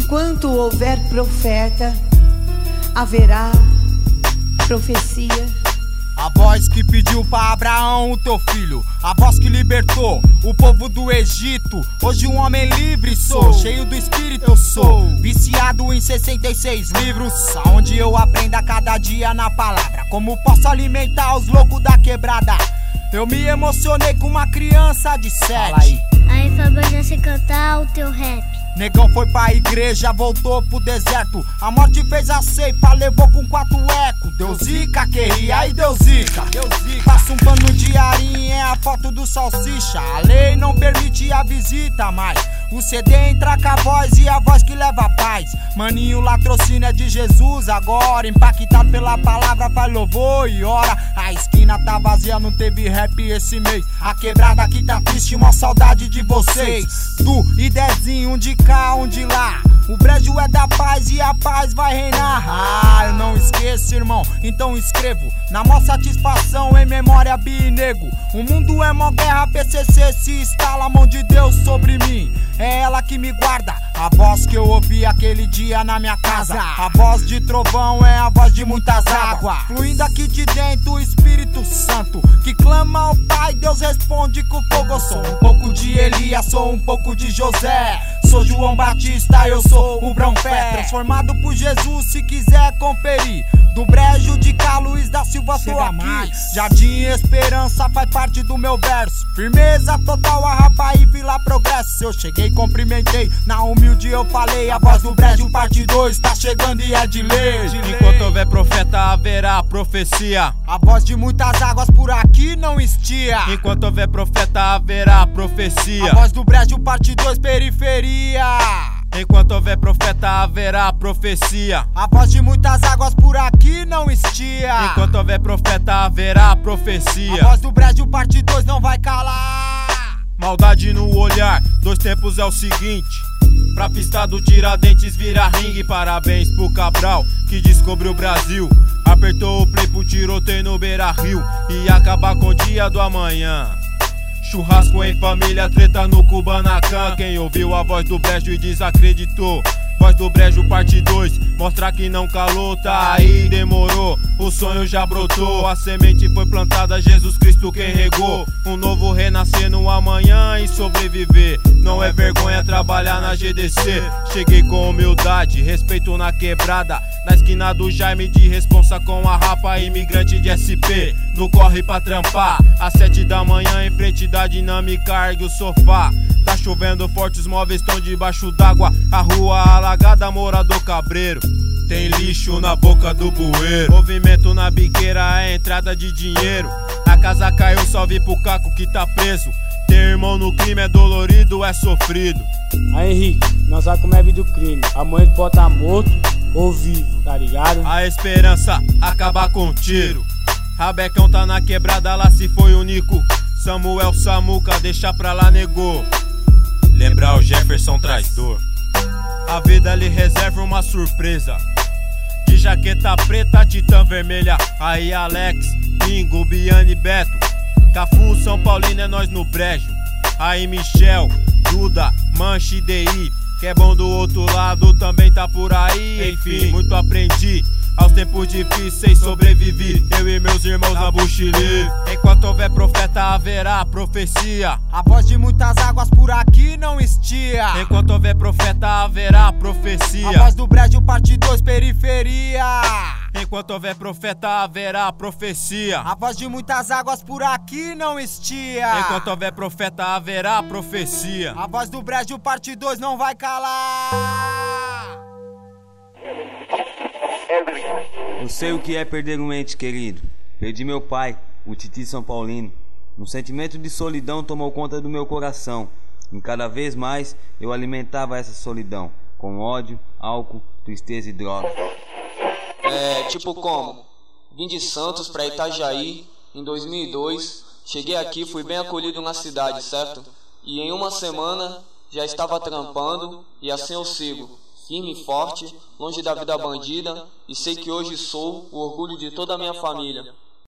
Enquanto houver profeta, haverá profecia. A voz que pediu pra Abraão o teu filho, a voz que libertou o povo do Egito. Hoje um homem livre sou, cheio do Espírito eu sou, viciado em 66 livros, aonde eu aprendo a cada dia na palavra. Como posso alimentar os loucos da quebrada? Eu me emocionei com uma criança de 7. Aí Fábio, já sei cantar o teu rap. Negão foi pra igreja, voltou pro deserto. A morte fez a ceifa, levou com 4 ecos. Deu zica, querria e deu zica. Passa um pano de arinha, é a foto do salsicha. A lei não permite a visita, mas o CD entra com a voz e a voz que leva a paz. Maninho, latrocínio é de Jesus agora. Impactado pela palavra, faz louvor e ora. A esquina tá vazia, não teve rap esse mês. A quebrada aqui tá triste, uma saudade de vocês. Tu e Dezinho, um de cá, um de lá. O brejo é da paz e a paz vai reinar. Ah, eu não esqueço, irmão, então escrevo na maior satisfação em memória binego. O mundo é mó guerra, PCC se instala a mão de Deus sobre mim. É ela que me guarda, a voz que eu ouvi aquele dia na minha casa. A voz de trovão é a voz de muitas águas, fluindo aqui de dentro o Espírito Santo, que clama ao Pai, Deus responde com fogo. Eu sou um pouco de Elias, sou um pouco de José. Sou João Batista, eu sou o Brão-Fé, transformado por Jesus, se quiser conferir. Do brejo de Cá, Luiz da Silva, tô aqui. Jardim Esperança faz parte do meu verso. Firmeza total, Arrapa e Vila Progresso. Eu cheguei, cumprimentei, na humilde eu falei. A voz do brejo parte 2 tá chegando e é de lei. Enquanto houver profeta, haverá profecia. A voz de muitas águas por aqui não estia. Enquanto houver profeta, haverá profecia. A voz do brejo parte 2, periferia. Enquanto houver profeta, haverá profecia. A voz de muitas águas por aqui não estia. Enquanto houver profeta, haverá profecia. A voz do brejo parte 2 não vai calar. Maldade no olhar, 2 tempos é o seguinte. Pra pista do Tiradentes vira ringue. Parabéns pro Cabral que descobriu o Brasil. Apertou o play pro tiroteio no Beira-Rio e acabar com o dia do amanhã. Churrasco em família, treta no Kubanacan. Quem ouviu a voz do brejo e desacreditou. Voz do brejo parte 2, mostra que não calou. Tá aí, demorou, o sonho já brotou. A semente foi plantada, Jesus Cristo quem regou. Um novo renascer no amanhã e sobreviver. Não é vergonha trabalhar na GDC. Cheguei com humildade, respeito na quebrada. Na esquina do Jaime de responsa com a rapa. Imigrante de SP, no corre pra trampar. Às 7 da manhã em frente da dinâmica, ergue o sofá. Tá chovendo forte, os móveis estão debaixo d'água. A rua alagada, morador cabreiro. Tem lixo na boca do bueiro. Movimento na biqueira, é entrada de dinheiro. A casa caiu, salve pro Caco que tá preso. Ter irmão no crime é dolorido, é sofrido. Aí Henrique, nós sabemos como é vida do crime. Amanhã ele pode estar morto ou vivo, tá ligado? A esperança, acabar com o tiro. Rabecão tá na quebrada, lá se foi o Nico. Samuel Samuca, deixa pra lá, negou. Lembrar o Jefferson traz dor. A vida lhe reserva uma surpresa. De jaqueta preta, titã vermelha. Aí Alex, Bingo, Biane, Beto. Cafu, São Paulino, é nós no brejo. Aí Michel, Duda, Manche e DI. Que é bom do outro lado, também tá por aí. Enfim, muito aprendi. Aos tempos difíceis sobrevivi, eu e meus irmãos na buchile. Enquanto houver profeta, haverá profecia. A voz de muitas águas por aqui não estia. Enquanto houver profeta, haverá profecia. A voz do brejo parte 2, periferia. Enquanto houver profeta, haverá profecia. A voz de muitas águas por aqui não estia. Enquanto houver profeta, haverá profecia. A voz do brejo parte 2 não vai calar. Eu sei o que é perder um ente querido. Perdi meu pai, o Titi São Paulino. Um sentimento de solidão tomou conta do meu coração. E cada vez mais eu alimentava essa solidão com ódio, álcool, tristeza e droga. Tipo como? Vim de Santos pra Itajaí em 2002. Cheguei aqui, fui bem acolhido na cidade, certo? E em uma semana já estava trampando e assim eu sigo. Firme e forte, longe da vida bandida, e sei que hoje sou o orgulho de toda a minha família.